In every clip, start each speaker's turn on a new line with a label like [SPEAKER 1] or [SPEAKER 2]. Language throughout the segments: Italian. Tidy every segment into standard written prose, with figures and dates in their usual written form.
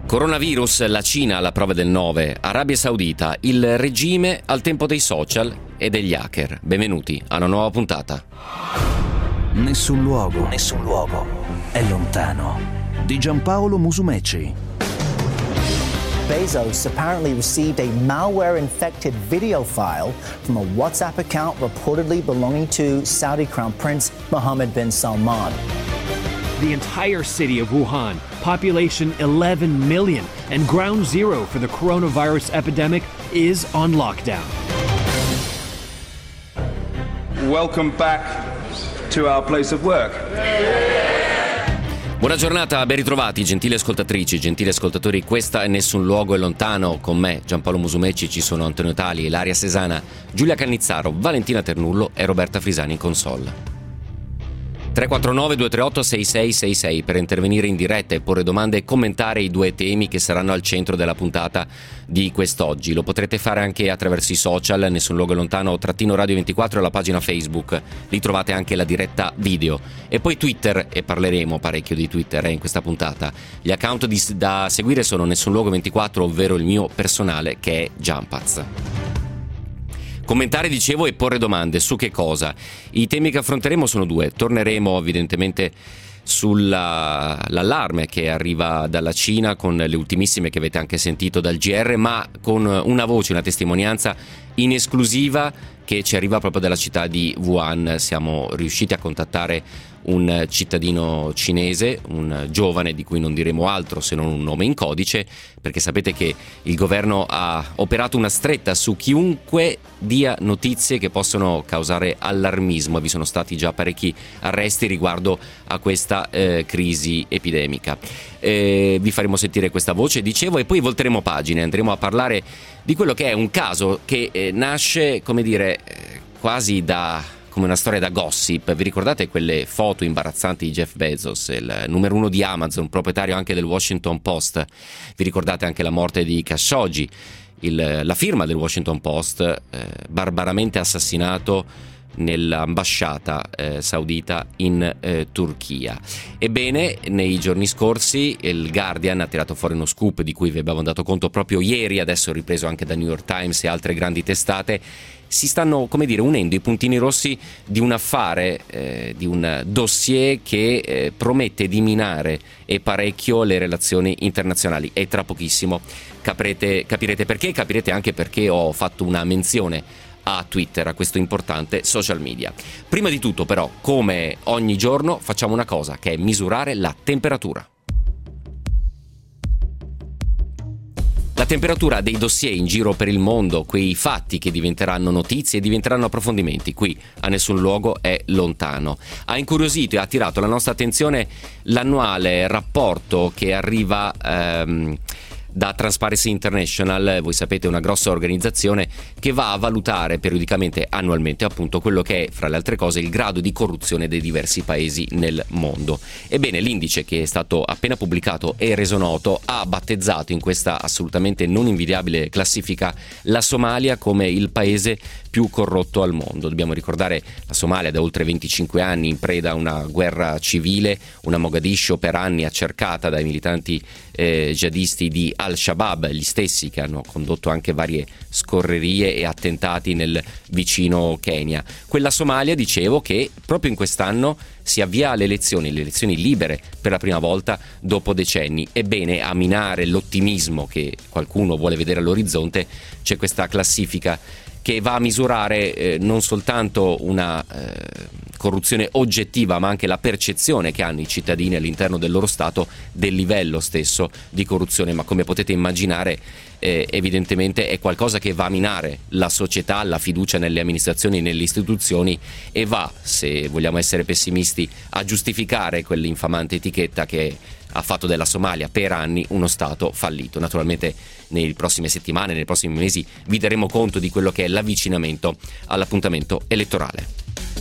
[SPEAKER 1] Coronavirus, la Cina alla prova del 9, Arabia Saudita, il regime al tempo dei social e degli hacker. Benvenuti a una nuova puntata.
[SPEAKER 2] Nessun luogo è lontano. Di Giampaolo Musumeci.
[SPEAKER 3] Bezos apparently received a malware-infected video file from a WhatsApp account reportedly belonging to Saudi Crown Prince Mohammed bin Salman.
[SPEAKER 4] The entire city of Wuhan, population 11 million, and ground zero for the coronavirus epidemic, is on lockdown.
[SPEAKER 5] Welcome back to our place of work.
[SPEAKER 1] Buona giornata, ben ritrovati gentili ascoltatrici, gentili ascoltatori. Questa è Nessun Luogo è Lontano. Con me Giampaolo Musumeci ci sono Antonio Tali, Ilaria Sesana, Giulia Cannizzaro, Valentina Ternullo e Roberta Frisani in console. 349-238-6666 per intervenire in diretta e porre domande e commentare i due temi che saranno al centro della puntata di quest'oggi. Lo potrete fare anche attraverso i social, Nessun Luogo è Lontano _Radio 24 e la pagina Facebook. Lì trovate anche la diretta video. E poi Twitter, e parleremo parecchio di Twitter in questa puntata. Gli account da seguire sono Nessun Luogo 24, ovvero il mio personale che è Giampaz. Commentare, dicevo, e porre domande su che cosa? I temi che affronteremo sono due. Torneremo evidentemente sull'allarme che arriva dalla Cina con le ultimissime che avete anche sentito dal GR, ma con una voce, una testimonianza in esclusiva che ci arriva proprio dalla città di Wuhan. Siamo riusciti a contattare un cittadino cinese, un giovane di cui non diremo altro se non un nome in codice, perché sapete che il governo ha operato una stretta su chiunque dia notizie che possono causare allarmismo. Vi sono stati già parecchi arresti riguardo a questa crisi epidemica. Vi faremo sentire questa voce, dicevo, e poi volteremo pagine, andremo a parlare di quello che è un caso che nasce, come dire, quasi come una storia da gossip. Vi ricordate quelle foto imbarazzanti di Jeff Bezos, il numero uno di Amazon, proprietario anche del Washington Post? Vi ricordate anche la morte di Khashoggi, la firma del Washington Post, barbaramente assassinato nell'ambasciata saudita in Turchia. Ebbene, nei giorni scorsi il Guardian ha tirato fuori uno scoop di cui vi abbiamo dato conto proprio ieri, adesso ripreso anche da New York Times e altre grandi testate. Si stanno, come dire, unendo i puntini rossi di un affare, di un dossier che promette di minare e parecchio le relazioni internazionali, e tra pochissimo capirete perché, capirete anche perché ho fatto una menzione a Twitter, a questo importante social media. Prima di tutto, però, come ogni giorno, facciamo una cosa, che è misurare la temperatura. La temperatura dei dossier in giro per il mondo, quei fatti che diventeranno notizie e diventeranno approfondimenti, qui a Nessun Luogo è Lontano. Ha incuriosito e ha attirato la nostra attenzione l'annuale rapporto che arriva da Transparency International. Voi sapete, è una grossa organizzazione che va a valutare periodicamente, annualmente appunto, quello che è, fra le altre cose, il grado di corruzione dei diversi paesi nel mondo. Ebbene, l'indice, che è stato appena pubblicato e reso noto, ha battezzato in questa assolutamente non invidiabile classifica la Somalia come il paese più corrotto al mondo. Dobbiamo ricordare la Somalia da oltre 25 anni in preda a una guerra civile, una Mogadiscio per anni accercata dai militanti jihadisti di Al-Shabaab, gli stessi che hanno condotto anche varie scorrerie e attentati nel vicino Kenya. Quella Somalia, dicevo, che proprio in quest'anno si avvia alle elezioni libere per la prima volta dopo decenni. Ebbene, a minare l'ottimismo che qualcuno vuole vedere all'orizzonte, c'è questa classifica che va a misurare non soltanto una corruzione oggettiva, ma anche la percezione che hanno i cittadini all'interno del loro Stato del livello stesso di corruzione. Ma come potete immaginare, evidentemente è qualcosa che va a minare la società, la fiducia nelle amministrazioni, nelle istituzioni, e va, se vogliamo essere pessimisti, a giustificare quell'infamante etichetta che ha fatto della Somalia per anni uno Stato fallito. Naturalmente nelle prossime settimane, nei prossimi mesi vi daremo conto di quello che è l'avvicinamento all'appuntamento elettorale.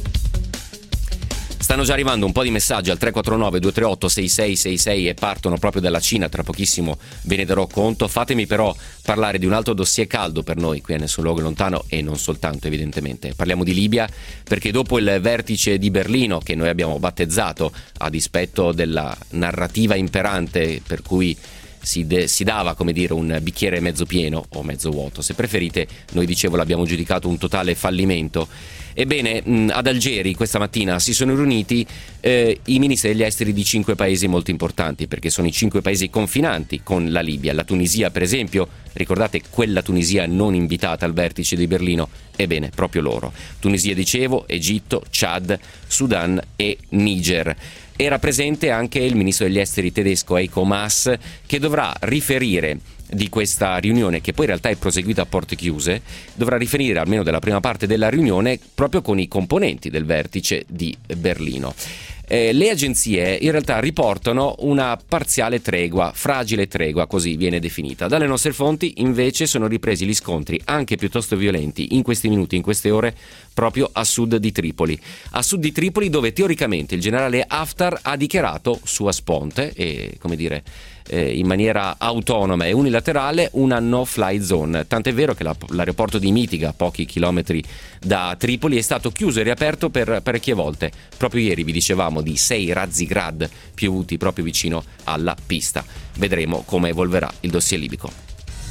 [SPEAKER 1] Stanno già arrivando un po' di messaggi al 349-238-6666 e partono proprio dalla Cina, tra pochissimo ve ne darò conto. Fatemi però parlare di un altro dossier caldo per noi qui a Nessun Luogo è Lontano, e non soltanto evidentemente. Parliamo di Libia, perché dopo il vertice di Berlino, che noi abbiamo battezzato a dispetto della narrativa imperante per cui si dava, come dire, un bicchiere mezzo pieno o mezzo vuoto, se preferite. Noi, dicevo, l'abbiamo giudicato un totale fallimento. Ebbene, ad Algeri questa mattina si sono riuniti i ministri degli esteri di 5 paesi molto importanti, perché sono i 5 paesi confinanti con la Libia. La Tunisia, per esempio, ricordate quella Tunisia non invitata al vertice di Berlino? Ebbene, proprio loro. Tunisia, dicevo, Egitto, Chad, Sudan e Niger. Era presente anche il ministro degli esteri tedesco Heiko Maas, che dovrà riferire di questa riunione, che poi in realtà è proseguita a porte chiuse. Dovrà riferire almeno della prima parte della riunione proprio con i componenti del vertice di Berlino. Le agenzie in realtà riportano una parziale tregua, fragile tregua, così viene definita. Dalle nostre fonti invece sono ripresi gli scontri, anche piuttosto violenti, in questi minuti, in queste ore, proprio a sud di Tripoli. A sud di Tripoli, dove teoricamente il generale Haftar ha dichiarato sua sponte e, come dire, in maniera autonoma e unilaterale, una no-fly zone. Tant'è vero che l'aeroporto di Mitiga, a pochi chilometri da Tripoli, è stato chiuso e riaperto per parecchie volte. Proprio ieri vi dicevamo di 6 razzi Grad piovuti proprio vicino alla pista. Vedremo come evolverà il dossier libico.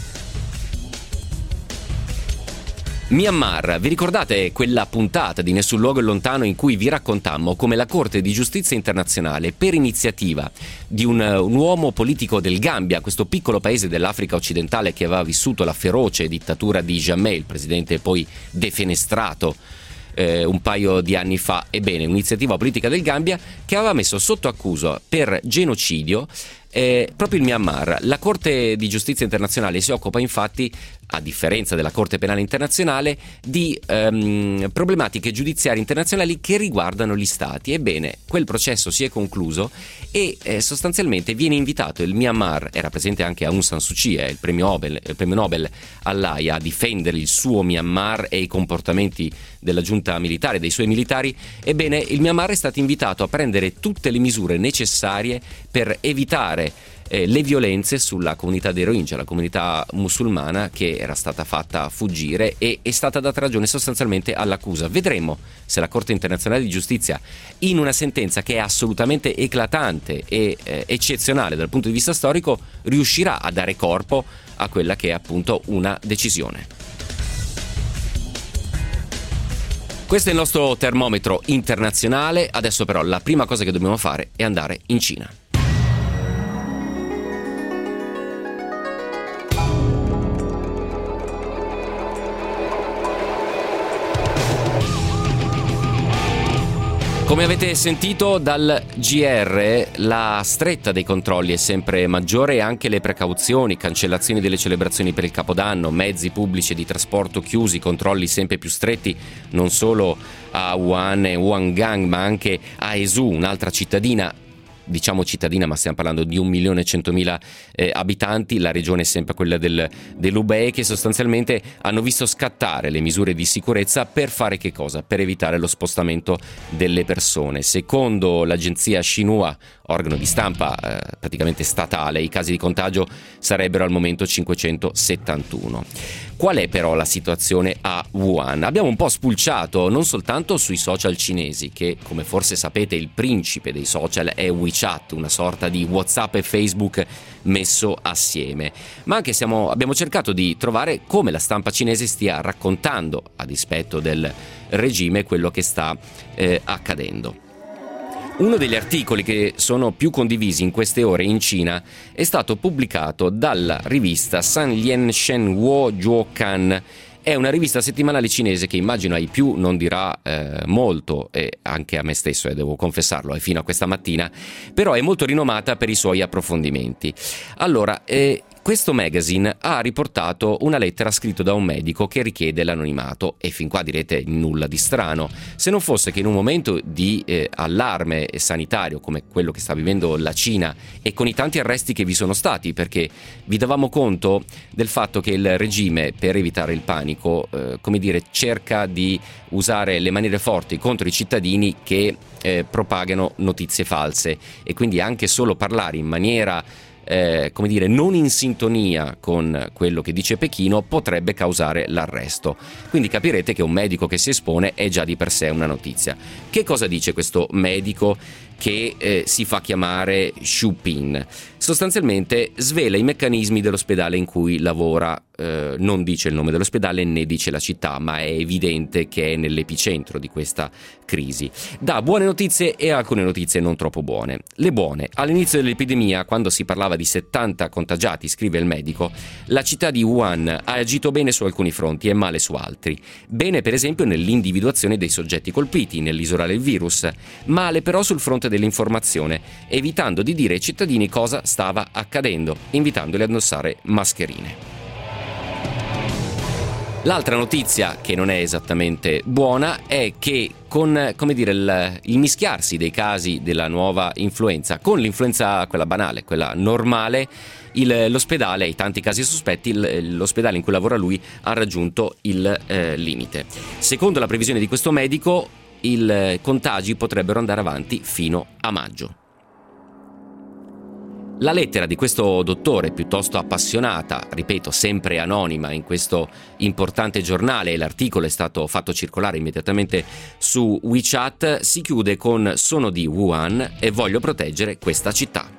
[SPEAKER 1] Myanmar, vi ricordate quella puntata di Nessun luogo è lontano in cui vi raccontammo come la Corte di Giustizia Internazionale, per iniziativa di un uomo politico del Gambia, questo piccolo paese dell'Africa occidentale che aveva vissuto la feroce dittatura di Jammeh, il presidente poi defenestrato un paio di anni fa, ebbene, un'iniziativa politica del Gambia che aveva messo sotto accusa per genocidio proprio il Myanmar. La Corte di Giustizia Internazionale si occupa infatti, a differenza della Corte Penale Internazionale, di problematiche giudiziarie internazionali che riguardano gli stati. Ebbene, quel processo si è concluso e sostanzialmente viene invitato il Myanmar, era presente anche Aung San Suu Kyi, il premio Nobel all'Aia, a difendere il suo Myanmar e i comportamenti della giunta militare, dei suoi militari. Ebbene, il Myanmar è stato invitato a prendere tutte le misure necessarie per evitare le violenze sulla comunità dei Rohingya, la comunità musulmana che era stata fatta fuggire, e è stata data ragione sostanzialmente all'accusa. Vedremo se la Corte internazionale di giustizia, in una sentenza che è assolutamente eclatante e eccezionale dal punto di vista storico, riuscirà a dare corpo a quella che è appunto una decisione. Questo è il nostro termometro internazionale. Adesso però la prima cosa che dobbiamo fare è andare in Cina. Come avete sentito dal GR, la stretta dei controlli è sempre maggiore e anche le precauzioni, cancellazioni delle celebrazioni per il Capodanno, mezzi pubblici e di trasporto chiusi, controlli sempre più stretti non solo a Wuhan e Wangang ma anche a Hezhou, un'altra cittadina, diciamo cittadina, ma stiamo parlando di 1.100.000 abitanti. La regione è sempre quella dell'Hubei, che sostanzialmente hanno visto scattare le misure di sicurezza per fare che cosa? Per evitare lo spostamento delle persone. Secondo l'agenzia Xinhua, organo di stampa praticamente statale, i casi di contagio sarebbero al momento 571. Qual è però la situazione a Wuhan? Abbiamo un po' spulciato non soltanto sui social cinesi, che come forse sapete il principe dei social è WeChat, una sorta di WhatsApp e Facebook messo assieme, ma anche abbiamo cercato di trovare come la stampa cinese stia raccontando, a dispetto del regime, quello che sta accadendo. Uno degli articoli che sono più condivisi in queste ore in Cina è stato pubblicato dalla rivista San Lian Shen Wo Zhuokan. È una rivista settimanale cinese che immagino ai più non dirà molto, e anche a me stesso, devo confessarlo, fino a questa mattina, però è molto rinomata per i suoi approfondimenti. Allora, questo magazine ha riportato una lettera scritta da un medico che richiede l'anonimato, e fin qua direte nulla di strano, se non fosse che in un momento di allarme sanitario come quello che sta vivendo la Cina, e con i tanti arresti che vi sono stati, perché vi davamo conto del fatto che il regime, per evitare il panico, cerca di usare le maniere forti contro i cittadini che propagano notizie false, e quindi anche solo parlare in maniera non in sintonia con quello che dice Pechino, potrebbe causare l'arresto. Quindi capirete che un medico che si espone è già di per sé una notizia. Che cosa dice questo medico che si fa chiamare Xu Pin? Sostanzialmente svela i meccanismi dell'ospedale in cui lavora, non dice il nome dell'ospedale né dice la città, ma è evidente che è nell'epicentro di questa crisi. Dà buone notizie e alcune notizie non troppo buone. Le buone: all'inizio dell'epidemia, quando si parlava di 70 contagiati, scrive il medico, la città di Wuhan ha agito bene su alcuni fronti e male su altri. Bene per esempio nell'individuazione dei soggetti colpiti, nell'isolare il virus, male però sul fronte dell'informazione, evitando di dire ai cittadini cosa stava accadendo, invitandoli a indossare mascherine. L'altra notizia, che non è esattamente buona, è che con il mischiarsi dei casi della nuova influenza con l'influenza, quella banale, quella normale, l'ospedale, i tanti casi sospetti, l'ospedale in cui lavora lui ha raggiunto il limite. Secondo la previsione di questo medico, i contagi potrebbero andare avanti fino a maggio. La lettera di questo dottore, piuttosto appassionata, ripeto, sempre anonima in questo importante giornale, e l'articolo è stato fatto circolare immediatamente su WeChat, si chiude con: sono di Wuhan e voglio proteggere questa città.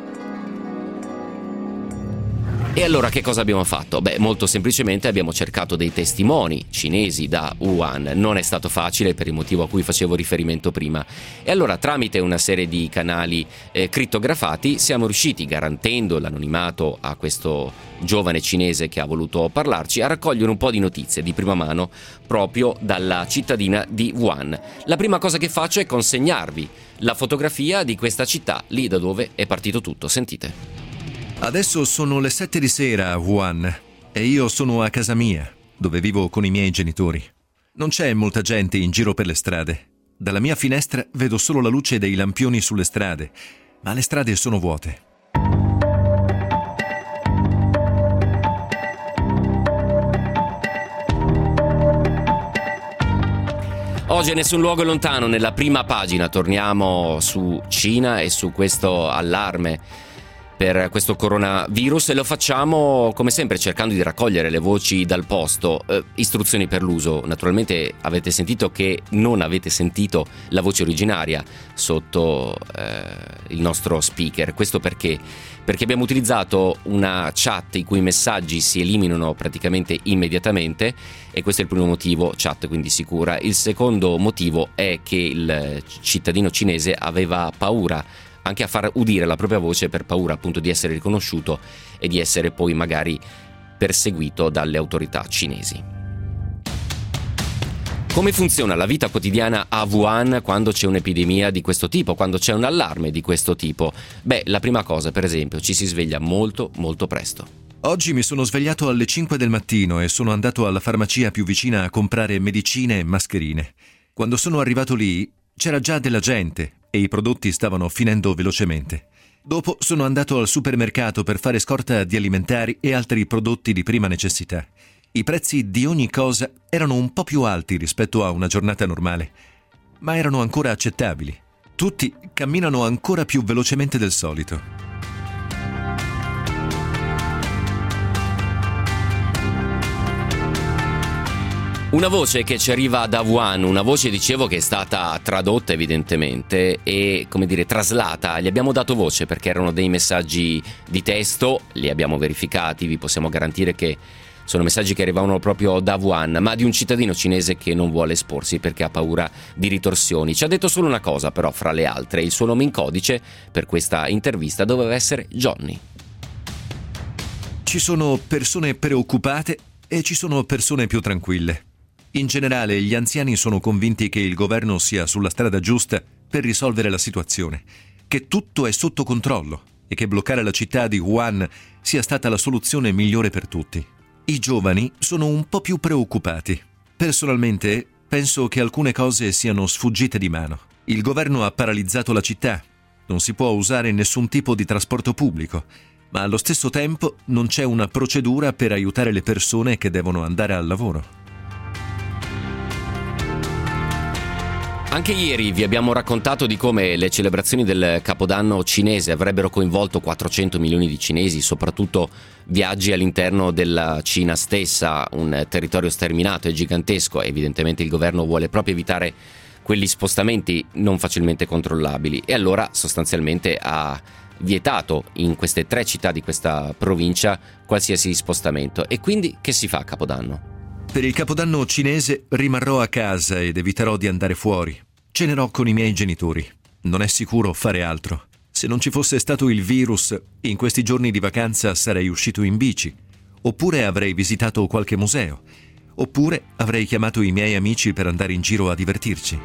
[SPEAKER 1] E allora che cosa abbiamo fatto? Molto semplicemente abbiamo cercato dei testimoni cinesi da Wuhan. Non è stato facile per il motivo a cui facevo riferimento prima. E allora, tramite una serie di canali crittografati, siamo riusciti, garantendo l'anonimato a questo giovane cinese che ha voluto parlarci, a raccogliere un po' di notizie di prima mano proprio dalla cittadina di Wuhan. La prima cosa che faccio è consegnarvi la fotografia di questa città, lì da dove è partito tutto. Sentite.
[SPEAKER 6] Adesso sono le 7 di sera a Wuhan e io sono a casa mia, dove vivo con i miei genitori. Non c'è molta gente in giro per le strade. Dalla mia finestra vedo solo la luce dei lampioni sulle strade, ma le strade sono vuote.
[SPEAKER 1] Oggi Nessun luogo lontano, nella prima pagina torniamo su Cina e su questo allarme per questo coronavirus, e lo facciamo come sempre cercando di raccogliere le voci dal posto. Istruzioni per l'uso: naturalmente avete sentito che non avete sentito la voce originaria sotto il nostro speaker. Questo perché abbiamo utilizzato una chat i cui messaggi si eliminano praticamente immediatamente, e questo è il primo motivo, chat quindi sicura. Il secondo motivo è che il cittadino cinese aveva paura anche a far udire la propria voce, per paura appunto di essere riconosciuto e di essere poi magari perseguito dalle autorità cinesi. Come funziona la vita quotidiana a Wuhan quando c'è un'epidemia di questo tipo, quando c'è un allarme di questo tipo? La prima cosa, per esempio, ci si sveglia molto molto presto.
[SPEAKER 6] Oggi mi sono svegliato alle 5 del mattino e sono andato alla farmacia più vicina a comprare medicine e mascherine. Quando sono arrivato lì c'era già della gente e i prodotti stavano finendo velocemente. Dopo sono andato al supermercato per fare scorta di alimentari e altri prodotti di prima necessità. I prezzi di ogni cosa erano un po' più alti rispetto a una giornata normale, ma erano ancora accettabili. Tutti camminano ancora più velocemente del solito.
[SPEAKER 1] Una voce che ci arriva da Wuhan, una voce, dicevo, che è stata tradotta evidentemente e, traslata. Gli abbiamo dato voce perché erano dei messaggi di testo, li abbiamo verificati, vi possiamo garantire che sono messaggi che arrivavano proprio da Wuhan, ma di un cittadino cinese che non vuole esporsi perché ha paura di ritorsioni. Ci ha detto solo una cosa però, fra le altre: il suo nome in codice per questa intervista doveva essere Johnny.
[SPEAKER 6] Ci sono persone preoccupate e ci sono persone più tranquille. In generale, gli anziani sono convinti che il governo sia sulla strada giusta per risolvere la situazione, che tutto è sotto controllo e che bloccare la città di Wuhan sia stata la soluzione migliore per tutti. I giovani sono un po' più preoccupati. Personalmente, penso che alcune cose siano sfuggite di mano. Il governo ha paralizzato la città, non si può usare nessun tipo di trasporto pubblico, ma allo stesso tempo non c'è una procedura per aiutare le persone che devono andare al lavoro.
[SPEAKER 1] Anche ieri vi abbiamo raccontato di come le celebrazioni del Capodanno cinese avrebbero coinvolto 400 milioni di cinesi, soprattutto viaggi all'interno della Cina stessa, un territorio sterminato e gigantesco. Evidentemente il governo vuole proprio evitare quegli spostamenti non facilmente controllabili e allora sostanzialmente ha vietato in queste 3 città di questa provincia qualsiasi spostamento. E quindi che si fa a Capodanno?
[SPEAKER 6] Per il Capodanno cinese rimarrò a casa ed eviterò di andare fuori. Cenerò con i miei genitori. Non è sicuro fare altro. Se non ci fosse stato il virus, in questi giorni di vacanza sarei uscito in bici. Oppure avrei visitato qualche museo. Oppure avrei chiamato i miei amici per andare in giro a divertirci.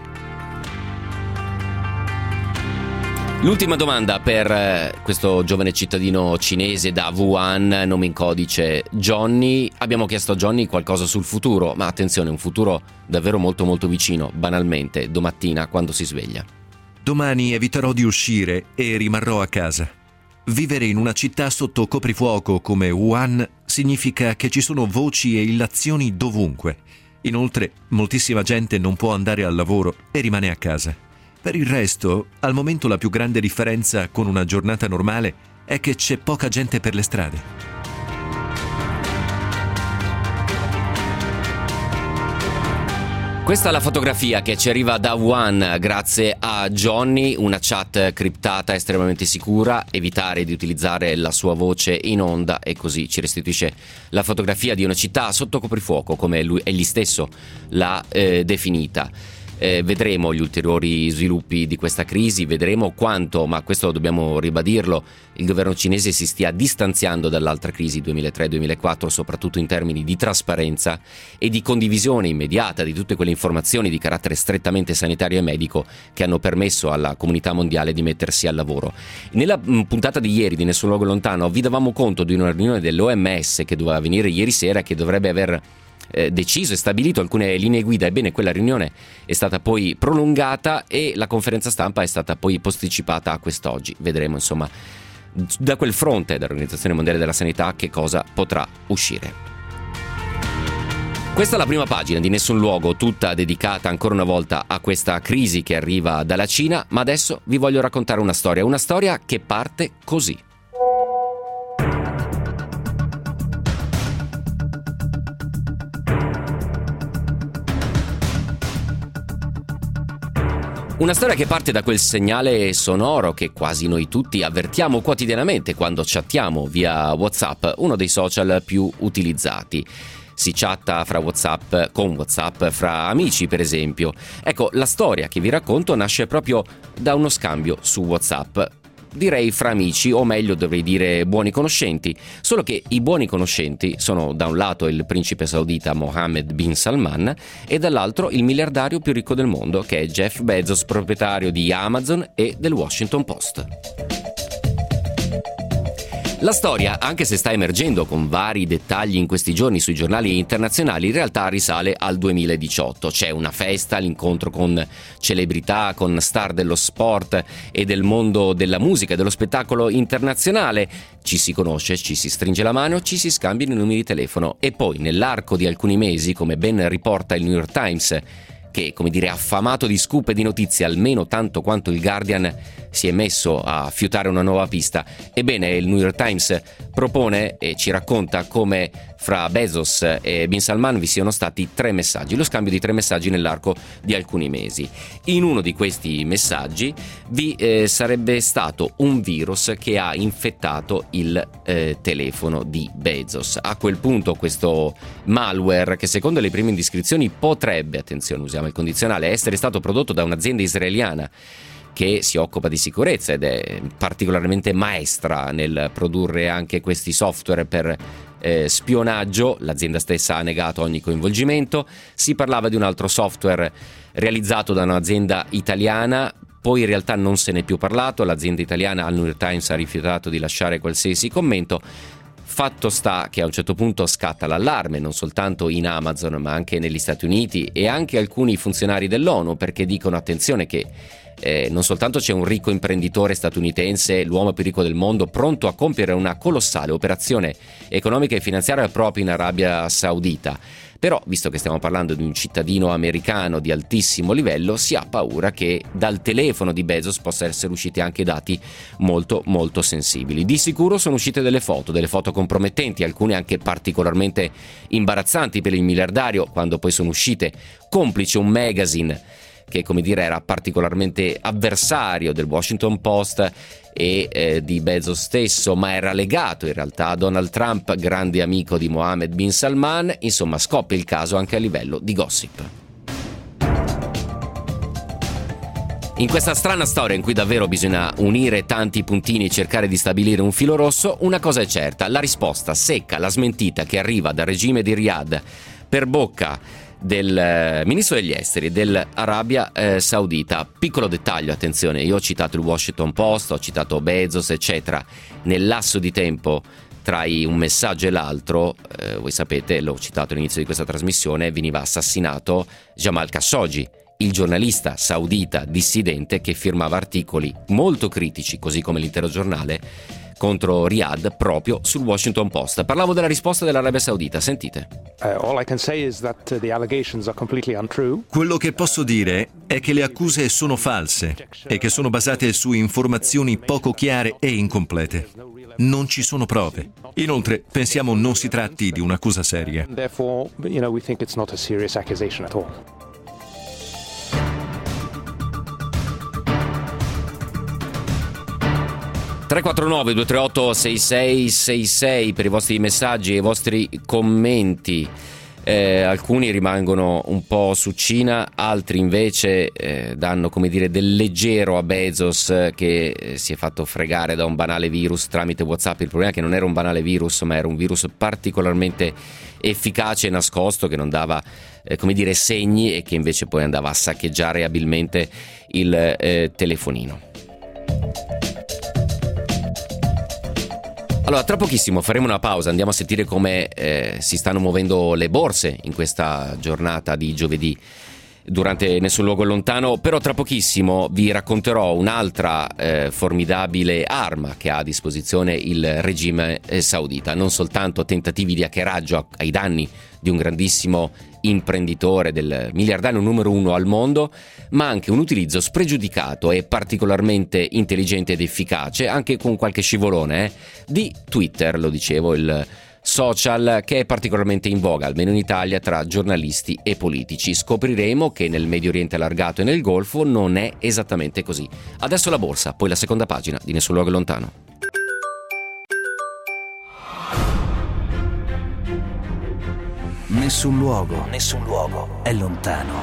[SPEAKER 1] L'ultima domanda per questo giovane cittadino cinese da Wuhan, nome in codice Johnny. Abbiamo chiesto a Johnny qualcosa sul futuro, ma attenzione, un futuro davvero molto molto vicino, banalmente, domattina quando si sveglia.
[SPEAKER 6] Domani eviterò di uscire e rimarrò a casa. Vivere in una città sotto coprifuoco come Wuhan significa che ci sono voci e illazioni dovunque. Inoltre, moltissima gente non può andare al lavoro e rimane a casa. Per il resto, al momento la più grande differenza con una giornata normale è che c'è poca gente per le strade.
[SPEAKER 1] Questa è la fotografia che ci arriva da Wuhan grazie a Johnny, una chat criptata estremamente sicura, evitare di utilizzare la sua voce in onda e così ci restituisce la fotografia di una città sotto coprifuoco come egli stesso l'ha definita. Vedremo gli ulteriori sviluppi di questa crisi, vedremo quanto, ma questo dobbiamo ribadirlo, il governo cinese si stia distanziando dall'altra crisi 2003-2004, soprattutto in termini di trasparenza e di condivisione immediata di tutte quelle informazioni di carattere strettamente sanitario e medico che hanno permesso alla comunità mondiale di mettersi al lavoro. Nella puntata di ieri di Nessun Luogo Lontano vi davamo conto di una riunione dell'OMS che doveva avvenire ieri sera e che dovrebbe aver deciso e stabilito alcune linee guida. Ebbene, quella riunione è stata poi prolungata e la conferenza stampa è stata poi posticipata a quest'oggi. Vedremo insomma da quel fronte dall'Organizzazione Mondiale della Sanità che cosa potrà uscire. Questa è la prima pagina di Nessun Luogo, tutta dedicata ancora una volta a questa crisi che arriva dalla Cina, ma adesso vi voglio raccontare una storia che parte così. Una storia che parte da quel segnale sonoro che quasi noi tutti avvertiamo quotidianamente quando chattiamo via WhatsApp, uno dei social più utilizzati. Si chatta con WhatsApp fra amici, per esempio. Ecco, la storia che vi racconto nasce proprio da uno scambio su WhatsApp. Direi fra amici, o meglio dovrei dire buoni conoscenti, solo che i buoni conoscenti sono da un lato il principe saudita Mohammed bin Salman e dall'altro il miliardario più ricco del mondo che è Jeff Bezos, proprietario di Amazon e del Washington Post. La storia, anche se sta emergendo con vari dettagli in questi giorni sui giornali internazionali, in realtà risale al 2018. C'è una festa, l'incontro con celebrità, con star dello sport e del mondo della musica e dello spettacolo internazionale. Ci si conosce, ci si stringe la mano, ci si scambiano i numeri di telefono e poi nell'arco di alcuni mesi, come ben riporta il New York Times, che, come dire, affamato di scoop e di notizie almeno tanto quanto il Guardian, si è messo a fiutare una nuova pista. Ebbene, il New York Times propone e ci racconta come fra Bezos e Bin Salman vi siano stati 3 messaggi, lo scambio di 3 messaggi nell'arco di alcuni mesi. In uno di questi messaggi vi sarebbe stato un virus che ha infettato il telefono di Bezos. A quel punto questo malware, che secondo le prime indiscrezioni potrebbe, attenzione usiamo il condizionale, essere stato prodotto da un'azienda israeliana che si occupa di sicurezza ed è particolarmente maestra nel produrre anche questi software per spionaggio. L'azienda stessa ha negato ogni coinvolgimento. Si parlava di un altro software realizzato da un'azienda italiana, poi in realtà non se n'è più parlato. L'azienda italiana al New York Times ha rifiutato di lasciare qualsiasi commento. Fatto sta che a un certo punto scatta l'allarme, non soltanto in Amazon ma anche negli Stati Uniti e anche alcuni funzionari dell'ONU, perché dicono attenzione che non soltanto c'è un ricco imprenditore statunitense, l'uomo più ricco del mondo, pronto a compiere una colossale operazione economica e finanziaria proprio in Arabia Saudita. Però, visto che stiamo parlando di un cittadino americano di altissimo livello, si ha paura che dal telefono di Bezos possa essere usciti anche dati molto molto sensibili. Di sicuro sono uscite delle foto compromettenti, alcune anche particolarmente imbarazzanti per il miliardario, quando poi sono uscite, complice un magazine che, come dire, era particolarmente avversario del Washington Post e di Bezos stesso, ma era legato in realtà a Donald Trump, grande amico di Mohammed bin Salman. Insomma, scoppia il caso anche a livello di gossip. In questa strana storia in cui davvero bisogna unire tanti puntini e cercare di stabilire un filo rosso, una cosa è certa: la risposta secca, la smentita che arriva dal regime di Riyadh per bocca del ministro degli esteri dell'Arabia Saudita. Piccolo dettaglio, attenzione, io ho citato il Washington Post, ho citato Bezos, eccetera. Nel lasso di tempo tra un messaggio e l'altro, voi sapete, l'ho citato all'inizio di questa trasmissione, veniva assassinato Jamal Khashoggi, il giornalista saudita dissidente che firmava articoli molto critici, così come l'intero giornale, contro Riyadh proprio sul Washington Post. Parlavo della risposta dell'Arabia Saudita, sentite.
[SPEAKER 6] Quello che posso dire è che le accuse sono false e che sono basate su informazioni poco chiare e incomplete. Non ci sono prove. Inoltre, pensiamo non si tratti di un'accusa seria.
[SPEAKER 1] 349-238-6666 per i vostri messaggi e i vostri commenti. Alcuni rimangono un po' su Cina, altri invece danno, come dire, del leggero a Bezos che si è fatto fregare da un banale virus tramite WhatsApp. Il problema è che non era un banale virus, ma era un virus particolarmente efficace e nascosto, che non dava come dire segni e che invece poi andava a saccheggiare abilmente il telefonino. Allora, tra pochissimo faremo una pausa, andiamo a sentire come si stanno muovendo le borse in questa giornata di giovedì durante Nessun Luogo Lontano, però tra pochissimo vi racconterò un'altra formidabile arma che ha a disposizione il regime saudita, non soltanto tentativi di hackeraggio ai danni di un grandissimo imprenditore, del miliardario numero 1 al mondo, ma anche un utilizzo spregiudicato e particolarmente intelligente ed efficace, anche con qualche scivolone, di Twitter, lo dicevo, il social che è particolarmente in voga, almeno in Italia, tra giornalisti e politici. Scopriremo che nel Medio Oriente allargato e nel Golfo non è esattamente così. Adesso la borsa, poi la seconda pagina di Nessun Luogo Lontano.
[SPEAKER 2] Nessun luogo è lontano.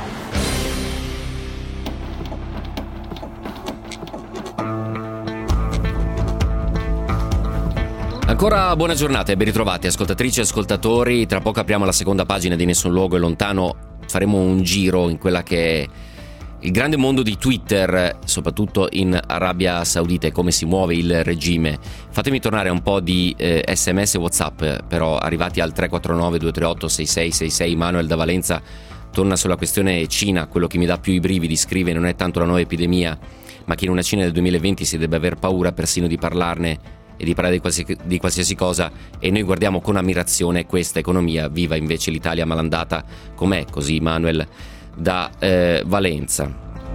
[SPEAKER 1] Ancora buona giornata e ben ritrovati ascoltatrici e ascoltatori. Tra poco apriamo la seconda pagina di Nessun Luogo è Lontano. Faremo un giro in quella che è il grande mondo di Twitter, soprattutto in Arabia Saudita, e come si muove il regime. Fatemi tornare un po' di SMS e WhatsApp, però arrivati al 349-238-6666. Manuel da Valenza torna sulla questione Cina. Quello che mi dà più i brividi, scrive, non è tanto la nuova epidemia, ma che in una Cina del 2020 si debba aver paura persino di parlarne e di parlare di qualsiasi cosa, e noi guardiamo con ammirazione questa economia. Viva invece l'Italia malandata com'è. Così Manuel da Valenza.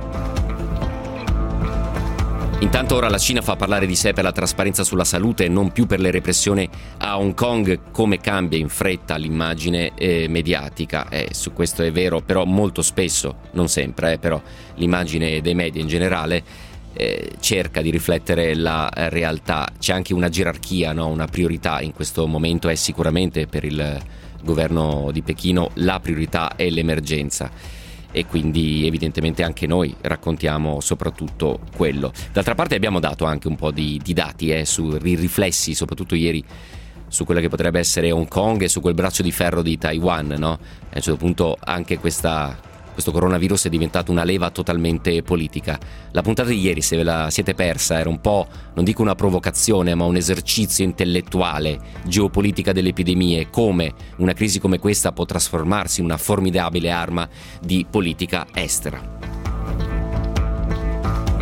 [SPEAKER 1] Intanto ora la Cina fa parlare di sé per la trasparenza sulla salute e non più per le repressioni a Hong Kong. Come cambia in fretta l'immagine mediatica, su questo è vero, però molto spesso, non sempre, però l'immagine dei media in generale cerca di riflettere la realtà. C'è anche una gerarchia, no? Una priorità in questo momento è sicuramente per il governo di Pechino la priorità è l'emergenza, e quindi evidentemente anche noi raccontiamo soprattutto quello. D'altra parte abbiamo dato anche un po' di dati sui riflessi, soprattutto ieri, su quella che potrebbe essere Hong Kong e su quel braccio di ferro di Taiwan, no? A un certo punto anche questo coronavirus è diventato una leva totalmente politica. La puntata di ieri, se ve la siete persa, era un po', non dico una provocazione, ma un esercizio intellettuale, geopolitica delle epidemie, come una crisi come questa può trasformarsi in una formidabile arma di politica estera.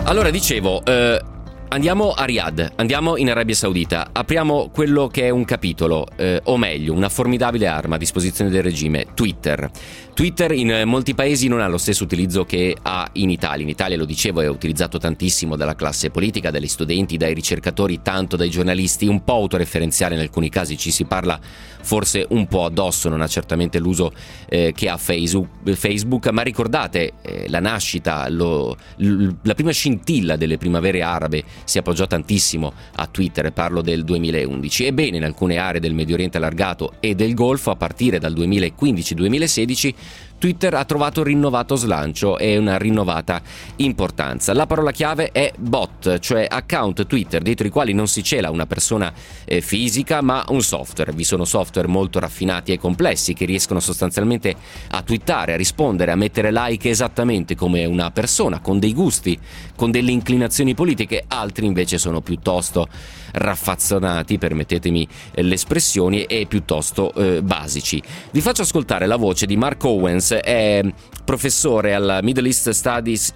[SPEAKER 1] Allora, dicevo, andiamo a Riyadh, andiamo in Arabia Saudita, apriamo quello che è un capitolo, o meglio, una formidabile arma a disposizione del regime, Twitter. Twitter in molti paesi non ha lo stesso utilizzo che ha in Italia. In Italia, lo dicevo, è utilizzato tantissimo dalla classe politica, dagli studenti, dai ricercatori, tanto dai giornalisti, un po' autoreferenziale in alcuni casi, ci si parla forse un po' addosso, non ha certamente l'uso che ha Facebook, ma ricordate la nascita, la prima scintilla delle primavere arabe si appoggiò tantissimo a Twitter, parlo del 2011. Ebbene, in alcune aree del Medio Oriente allargato e del Golfo, a partire dal 2015-2016, Twitter ha trovato rinnovato slancio e una rinnovata importanza. La parola chiave è bot, cioè account Twitter dietro i quali non si cela una persona fisica, ma un software. Vi sono software molto raffinati e complessi che riescono sostanzialmente a twittare, a rispondere, a mettere like esattamente come una persona, con dei gusti, con delle inclinazioni politiche. Altri invece sono piuttosto raffazzonati, permettetemi l'espressione, e piuttosto basici. Vi faccio ascoltare la voce di Mark Owens, è professore al Middle East Studies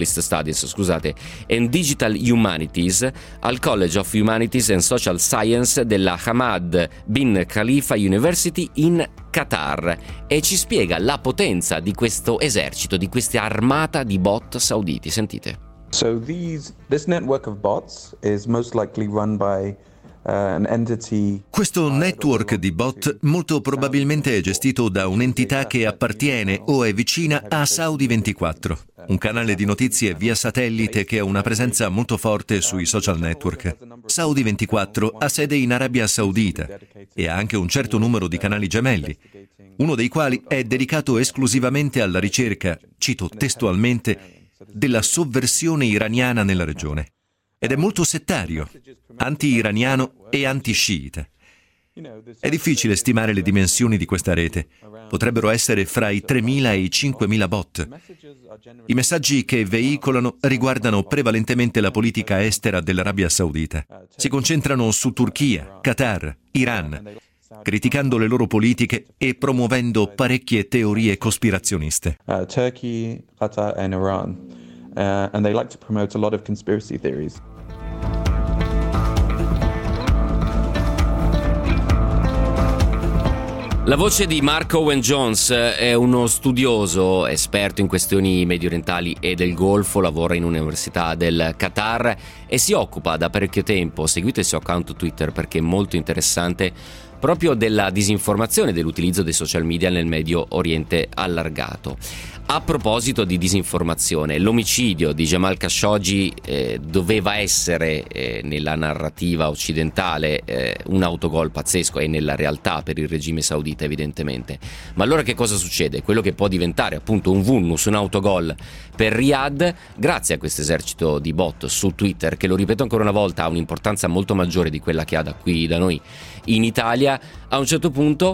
[SPEAKER 1] and Digital Humanities al College of Humanities and Social Science della Hamad bin Khalifa University in Qatar, e ci spiega la potenza di questo esercito, di questa armata di bot sauditi. Sentite.
[SPEAKER 7] So this network of bots is most likely run by
[SPEAKER 6] Questo network di bot molto probabilmente è gestito da un'entità che appartiene o è vicina a Saudi 24, un canale di notizie via satellite che ha una presenza molto forte sui social network. Saudi 24 ha sede in Arabia Saudita e ha anche un certo numero di canali gemelli, uno dei quali è dedicato esclusivamente alla ricerca, cito testualmente, della sovversione iraniana nella regione. Ed è molto settario, anti-iraniano e anti-sciita. È difficile stimare le dimensioni di questa rete. Potrebbero essere fra i 3.000 e i 5.000 bot. I messaggi che veicolano riguardano prevalentemente la politica estera dell'Arabia Saudita. Si concentrano su Turchia, Qatar, Iran, criticando le loro politiche e promuovendo parecchie teorie cospirazioniste.
[SPEAKER 7] Turkey, Qatar and Iran. And they like to promote a lot of conspiracy theories.
[SPEAKER 1] La voce di Mark Owen Jones è uno studioso esperto in questioni mediorientali e del Golfo, lavora in un'università del Qatar e si occupa da parecchio tempo, seguite il suo account Twitter perché è molto interessante, proprio della disinformazione e dell'utilizzo dei social media nel Medio Oriente allargato. A proposito di disinformazione, l'omicidio di Jamal Khashoggi doveva essere nella narrativa occidentale un autogol pazzesco, e nella realtà per il regime saudita evidentemente. Ma allora che cosa succede? Quello che può diventare appunto un vulnus, un autogol per Riyadh, grazie a questo esercito di bot su Twitter, che, lo ripeto ancora una volta, ha un'importanza molto maggiore di quella che ha da noi in Italia, a un certo punto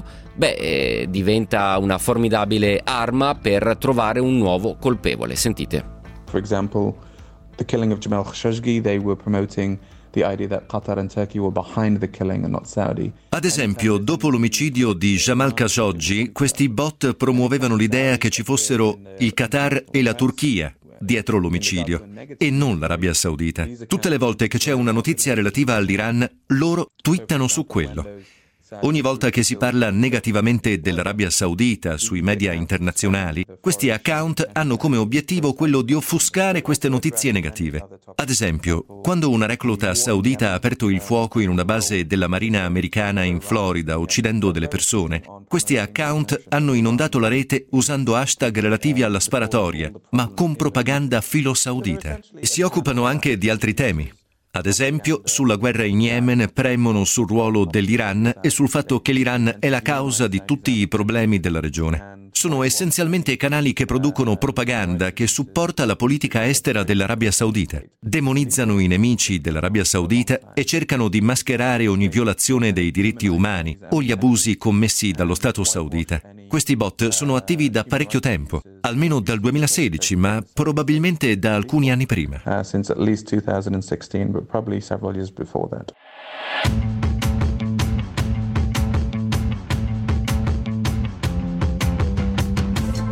[SPEAKER 1] diventa una formidabile arma per trovare un nuovo colpevole. Sentite.
[SPEAKER 7] For example, the killing of Jamal Khashoggi, they were promoting the idea that Qatar and Turkey were behind the killing and not Saudi.
[SPEAKER 6] Ad esempio, dopo l'omicidio di Jamal Khashoggi, questi bot promuovevano l'idea che ci fossero il Qatar e la Turchia dietro l'omicidio e non l'Arabia Saudita. Tutte le volte che c'è una notizia relativa all'Iran, loro twittano su quello. Ogni volta che si parla negativamente dell'Arabia Saudita sui media internazionali, questi account hanno come obiettivo quello di offuscare queste notizie negative. Ad esempio, quando una recluta saudita ha aperto il fuoco in una base della Marina americana in Florida, uccidendo delle persone, questi account hanno inondato la rete usando hashtag relativi alla sparatoria, ma con propaganda filo-saudita. E si occupano anche di altri temi. Ad esempio, sulla guerra in Yemen premono sul ruolo dell'Iran e sul fatto che l'Iran è la causa di tutti i problemi della regione. Sono essenzialmente canali che producono propaganda che supporta la politica estera dell'Arabia Saudita. Demonizzano i nemici dell'Arabia Saudita e cercano di mascherare ogni violazione dei diritti umani o gli abusi commessi dallo Stato saudita. Questi bot sono attivi da parecchio tempo, almeno dal 2016, ma probabilmente da alcuni anni prima.
[SPEAKER 7] Since at least 2016, but probably several years before that.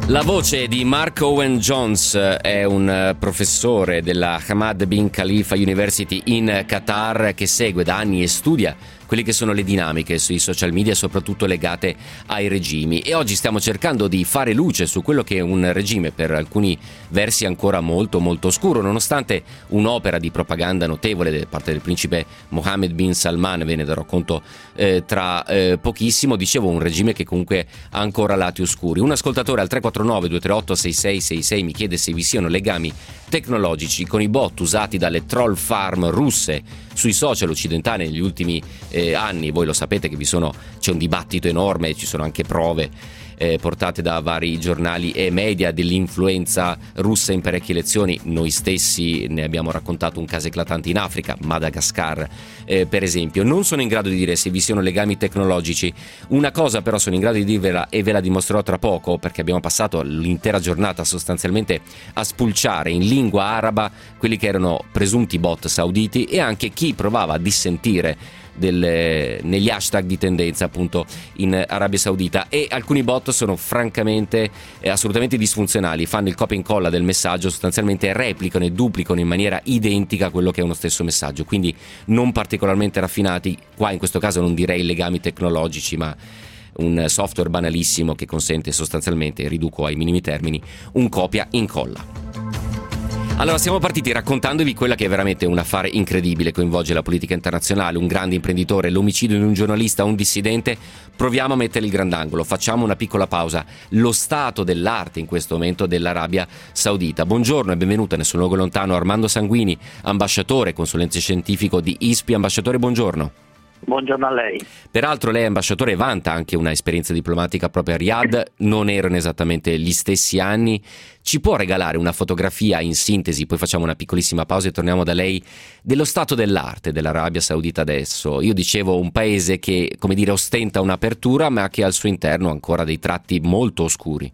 [SPEAKER 1] La voce di Mark Owen Jones è un professore della Hamad bin Khalifa University in Qatar che segue da anni e studia quelle che sono le dinamiche sui social media, soprattutto legate ai regimi, e oggi stiamo cercando di fare luce su quello che è un regime per alcuni versi ancora molto molto oscuro, nonostante un'opera di propaganda notevole da parte del principe Mohammed bin Salman, ve ne darò conto tra pochissimo. Dicevo, un regime che comunque ha ancora lati oscuri. Un ascoltatore al 349 238 6666 mi chiede se vi siano legami tecnologici con i bot usati dalle troll farm russe sui social occidentali negli ultimi anni. Voi lo sapete che c'è un dibattito enorme, ci sono anche prove portate da vari giornali e media dell'influenza russa in parecchie elezioni. Noi stessi ne abbiamo raccontato un caso eclatante in Africa, Madagascar per esempio. Non sono in grado di dire se vi siano legami tecnologici. Una cosa però sono in grado di dirvela, e ve la dimostrerò tra poco, perché abbiamo passato l'intera giornata sostanzialmente a spulciare in lingua araba quelli che erano presunti bot sauditi e anche chi provava a dissentire negli hashtag di tendenza appunto in Arabia Saudita, e alcuni bot sono francamente assolutamente disfunzionali, fanno il copia e incolla del messaggio, sostanzialmente replicano e duplicano in maniera identica quello che è uno stesso messaggio, quindi non particolarmente raffinati. Qua in questo caso non direi legami tecnologici, ma un software banalissimo che consente sostanzialmente, riduco ai minimi termini, un copia e incolla. Allora, siamo partiti raccontandovi quella che è veramente un affare incredibile, coinvolge la politica internazionale, un grande imprenditore, l'omicidio di un giornalista, un dissidente. Proviamo a mettere il grandangolo, facciamo una piccola pausa. Lo stato dell'arte in questo momento dell'Arabia Saudita. Buongiorno e benvenuta nel suo luogo lontano Armando Sanguini, ambasciatore, consulente scientifico di ISPI. Ambasciatore, buongiorno.
[SPEAKER 8] Buongiorno a lei.
[SPEAKER 1] Peraltro lei, ambasciatore, e vanta anche una esperienza diplomatica proprio a Riyadh, non erano esattamente gli stessi anni. Ci può regalare una fotografia in sintesi, poi facciamo una piccolissima pausa e torniamo da lei, dello stato dell'arte dell'Arabia Saudita adesso? Io dicevo un paese che, come dire, ostenta un'apertura ma che al suo interno ha ancora dei tratti molto oscuri.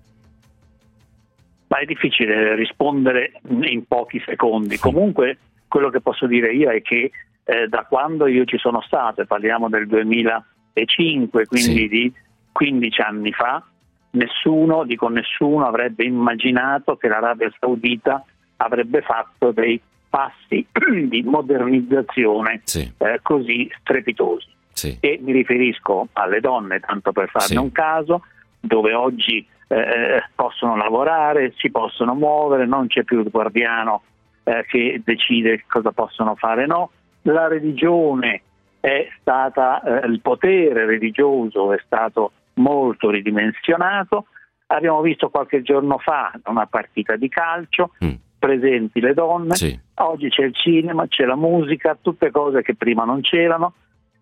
[SPEAKER 8] Ma è difficile rispondere in pochi secondi. Comunque quello che posso dire io è che da quando io ci sono stato, parliamo del 2005, quindi di 15 anni fa, nessuno avrebbe immaginato che l'Arabia Saudita avrebbe fatto dei passi di modernizzazione così strepitosi. E mi riferisco alle donne, tanto per farne un caso, dove oggi possono lavorare, si possono muovere, non c'è più il guardiano che decide cosa possono fare, no. La religione è stata, il potere religioso è stato molto ridimensionato. Abbiamo visto qualche giorno fa una partita di calcio, presenti le donne, oggi c'è il cinema, c'è la musica, tutte cose che prima non c'erano,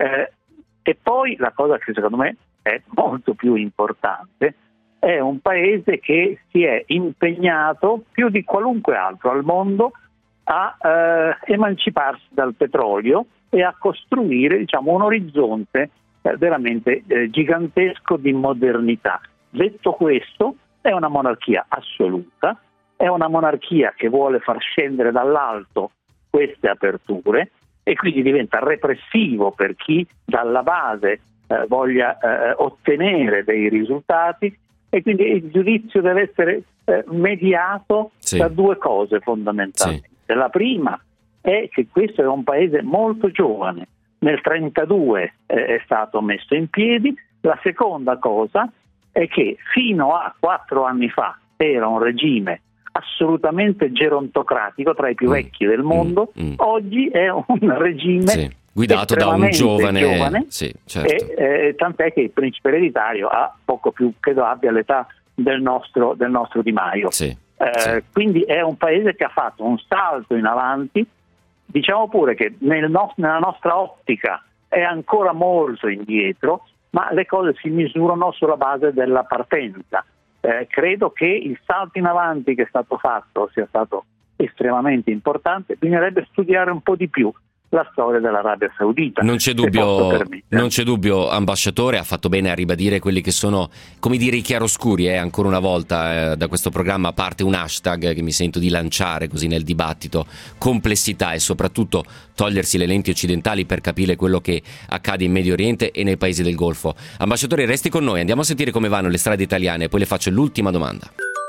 [SPEAKER 8] e poi la cosa che secondo me è molto più importante è un paese che si è impegnato più di qualunque altro al mondo a emanciparsi dal petrolio e a costruire, diciamo, un orizzonte veramente gigantesco di modernità. Detto questo, è una monarchia assoluta, è una monarchia che vuole far scendere dall'alto queste aperture e quindi diventa repressivo per chi dalla base voglia ottenere dei risultati, e quindi il giudizio deve essere mediato da due cose fondamentalmente. La prima è che questo è un paese molto giovane, nel 1932 è stato messo in piedi. La seconda cosa è che fino a 4 anni fa era un regime assolutamente gerontocratico, tra i più vecchi del mondo. Oggi è un regime
[SPEAKER 1] guidato da un giovane.
[SPEAKER 8] E tant'è che il principe ereditario ha poco più, credo abbia l'età del nostro Di Maio. Quindi è un paese che ha fatto un salto in avanti. Diciamo pure che nella nostra ottica è ancora molto indietro, ma le cose si misurano sulla base della partenza. Credo che il salto in avanti che è stato fatto sia stato estremamente importante. Bisognerebbe studiare un po' di più la storia dell'Arabia Saudita.
[SPEAKER 1] Non c'è dubbio, ambasciatore, ha fatto bene a ribadire quelli che sono, come dire, i chiaroscuri. Ancora una volta da questo programma parte un hashtag che mi sento di lanciare così nel dibattito: complessità, e soprattutto togliersi le lenti occidentali per capire quello che accade in Medio Oriente e nei paesi del Golfo. Ambasciatore, resti con noi, andiamo a sentire come vanno le strade italiane e poi le faccio l'ultima domanda.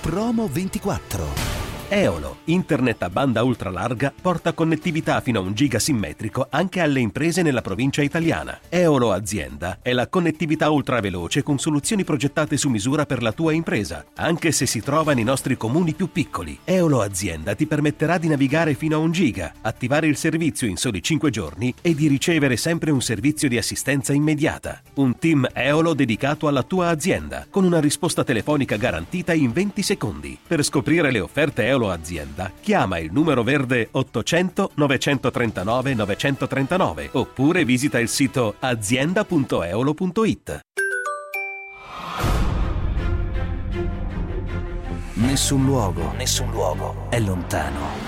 [SPEAKER 2] Promo 24.
[SPEAKER 9] Eolo, internet a banda ultralarga, porta connettività fino a 1 giga simmetrico anche alle imprese nella provincia italiana. Eolo Azienda è la connettività ultraveloce con soluzioni progettate su misura per la tua impresa, anche se si trova nei nostri comuni più piccoli. Eolo Azienda ti permetterà di navigare fino a 1 giga, attivare il servizio in soli 5 giorni e di ricevere sempre un servizio di assistenza immediata. Un team Eolo dedicato alla tua azienda, con una risposta telefonica garantita in 20 secondi. Per scoprire le offerte Eolo Azienda, chiama il numero verde 800 939 939 oppure visita il sito azienda.eolo.it.
[SPEAKER 2] Nessun luogo è lontano.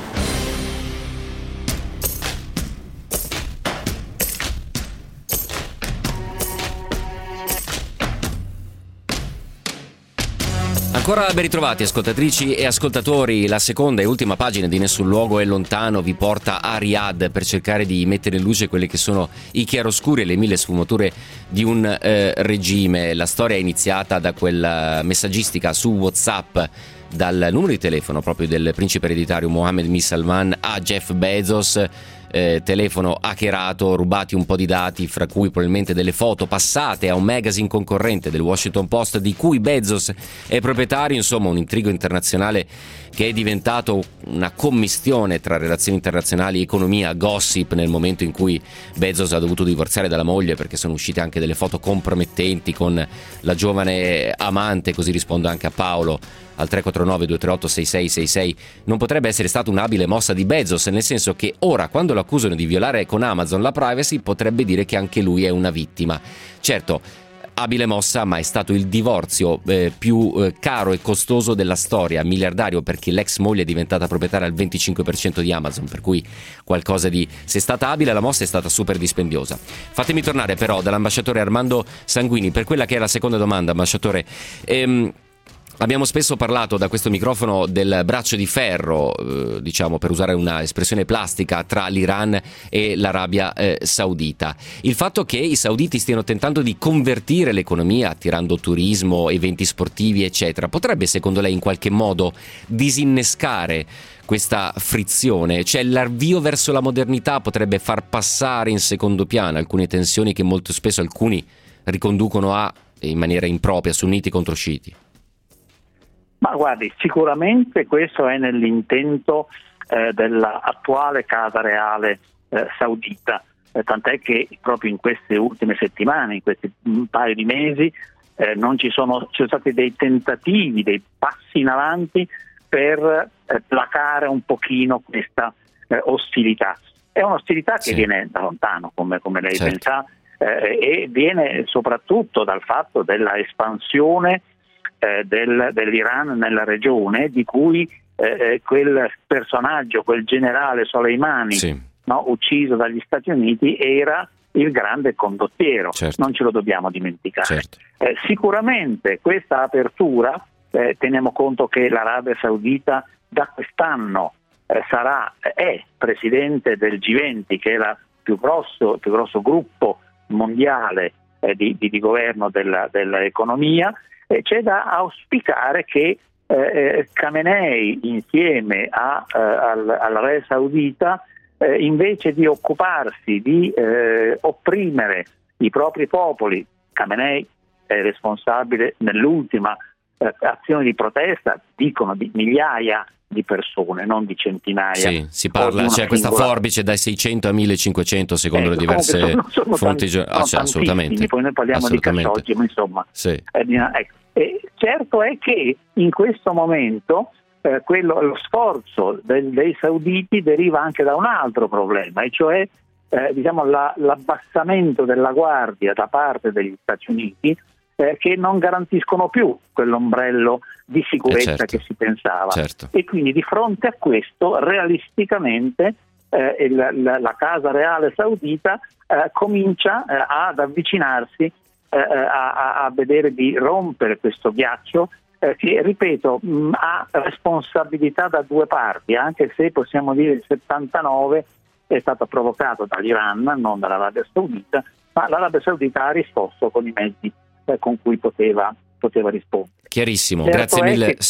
[SPEAKER 1] Ancora ben ritrovati ascoltatrici e ascoltatori, la seconda e ultima pagina di Nessun luogo è lontano vi porta a Riyadh per cercare di mettere in luce quelli che sono i chiaroscuri e le 1000 sfumature di un regime. La storia è iniziata da quella messaggistica su WhatsApp dal numero di telefono proprio del principe ereditario Mohammed bin Salman a Jeff Bezos, telefono hackerato, rubati un po' di dati, fra cui probabilmente delle foto passate a un magazine concorrente del Washington Post di cui Bezos è proprietario. Insomma, un intrigo internazionale che è diventato una commistione tra relazioni internazionali e economia, gossip, nel momento in cui Bezos ha dovuto divorziare dalla moglie perché sono uscite anche delle foto compromettenti con la giovane amante. Così rispondo anche a Paolo al 349 238 6666. Non potrebbe essere stata un'abile mossa di Bezos, nel senso che ora, quando lo accusano di violare con Amazon la privacy, potrebbe dire che anche lui è una vittima. Certo, abile mossa, ma è stato il divorzio più caro e costoso della storia, miliardario, perché l'ex moglie è diventata proprietaria al 25% di Amazon, per cui qualcosa di... Se è stata abile, la mossa è stata super dispendiosa. Fatemi tornare però dall'ambasciatore Armando Sanguini per quella che è la seconda domanda, ambasciatore. Abbiamo spesso parlato da questo microfono del braccio di ferro, diciamo per usare una espressione plastica, tra l'Iran e l'Arabia Saudita. Il fatto che i sauditi stiano tentando di convertire l'economia, attirando turismo, eventi sportivi, eccetera, potrebbe secondo lei in qualche modo disinnescare questa frizione? Cioè l'avvio verso la modernità potrebbe far passare in secondo piano alcune tensioni che molto spesso alcuni riconducono a, in maniera impropria, sunniti contro sciiti?
[SPEAKER 8] Ma guardi, sicuramente questo è nell'intento dell'attuale Casa Reale saudita, tant'è che proprio in queste ultime settimane, in questi un paio di mesi, ci sono stati dei tentativi, dei passi in avanti per placare un pochino questa ostilità. È un'ostilità che viene da lontano, come lei ben sa, e viene soprattutto dal fatto della espansione dell'Iran nella regione, di cui quel personaggio, quel generale Soleimani, ucciso dagli Stati Uniti, era il grande condottiero. Non ce lo dobbiamo dimenticare. Sicuramente questa apertura, teniamo conto che l'Arabia Saudita da quest'anno è presidente del G20, che è il più grosso gruppo mondiale di governo dell'economia. C'è da auspicare che Khamenei, insieme all'Arabia Saudita, invece di occuparsi di opprimere i propri popoli, Khamenei è responsabile nell'ultima azione di protesta, dicono, di migliaia di persone, non di centinaia.
[SPEAKER 1] Sì, si parla, c'è questa forbice dai 600 a 1500 secondo le diverse fonti. Assolutamente.
[SPEAKER 8] Poi noi parliamo di Khashoggi, ma insomma. Certo è che in questo momento lo sforzo dei sauditi deriva anche da un altro problema, e cioè l'abbassamento della guardia da parte degli Stati Uniti, che non garantiscono più quell'ombrello di sicurezza che si pensava. E quindi di fronte a questo, realisticamente, la Casa Reale Saudita comincia ad avvicinarsi, a vedere di rompere questo ghiaccio, che, ripeto, ha responsabilità da due parti, anche se possiamo dire il 79 è stato provocato dall'Iran, non dall'Arabia Saudita, ma l'Arabia Saudita ha risposto con i mezzi con cui poteva rispondere.
[SPEAKER 1] Chiarissimo, grazie mille.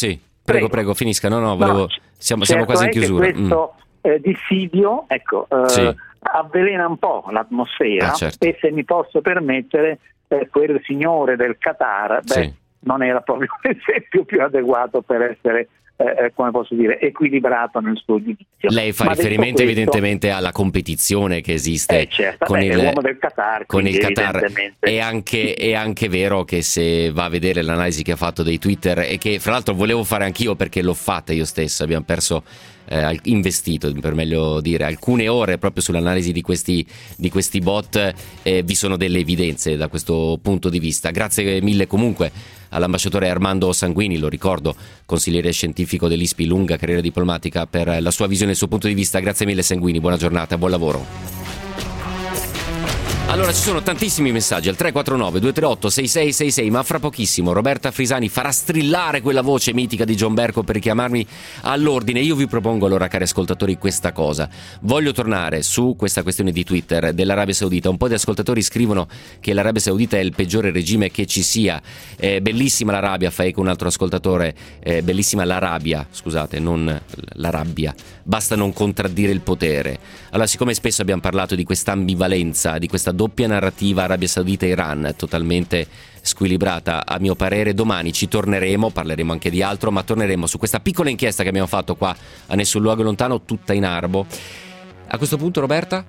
[SPEAKER 1] Prego, finisca. No, volevo... siamo quasi in chiusura.
[SPEAKER 8] Questo dissidio, avvelena un po' l'atmosfera,
[SPEAKER 1] certo.
[SPEAKER 8] E se mi posso permettere, quel signore del Qatar, non era proprio l'esempio più adeguato per essere, come posso dire, equilibrato nel suo giudizio.
[SPEAKER 1] Lei fa riferimento evidentemente alla competizione che esiste con
[SPEAKER 8] l'uomo del Qatar,
[SPEAKER 1] con il Qatar. È anche vero che se va a vedere l'analisi che ha fatto dei Twitter, e che fra l'altro volevo fare anch'io perché l'ho fatta io stesso, abbiamo perso investito, per meglio dire, alcune ore proprio sull'analisi di questi bot, vi sono delle evidenze da questo punto di vista. Grazie mille comunque all'ambasciatore Armando Sanguini, lo ricordo, consigliere scientifico dell'ISPI, lunga carriera diplomatica, per la sua visione e il suo punto di vista. Grazie mille Sanguini, buona giornata, buon lavoro. Allora, ci sono tantissimi messaggi al 349-238-6666, ma fra pochissimo Roberta Frisani farà strillare quella voce mitica di John Bercow per richiamarmi all'ordine. Io vi propongo allora, cari ascoltatori, questa cosa. Voglio tornare su questa questione di Twitter dell'Arabia Saudita. Un po' di ascoltatori scrivono che l'Arabia Saudita è il peggiore regime che ci sia. Bellissima l'Arabia, fa eco un altro ascoltatore, bellissima l'Arabia, scusate, non l'Arabia. Basta non contraddire il potere. Allora, siccome spesso abbiamo parlato di questa ambivalenza, di questa doppia narrativa Arabia Saudita e Iran, totalmente squilibrata a mio parere, domani ci torneremo, parleremo anche di altro, ma torneremo su questa piccola inchiesta che abbiamo fatto qua a Nessun Luogo Lontano, tutta in arbo. A questo punto, Roberta?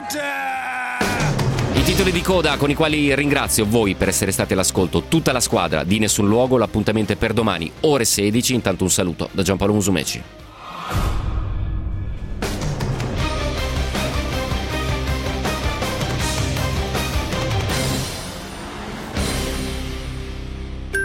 [SPEAKER 1] I titoli di coda con i quali ringrazio voi per essere stati all'ascolto, tutta la squadra di Nessun Luogo. L'appuntamento è per domani, ore 16. Intanto un saluto da Giampaolo Musumeci.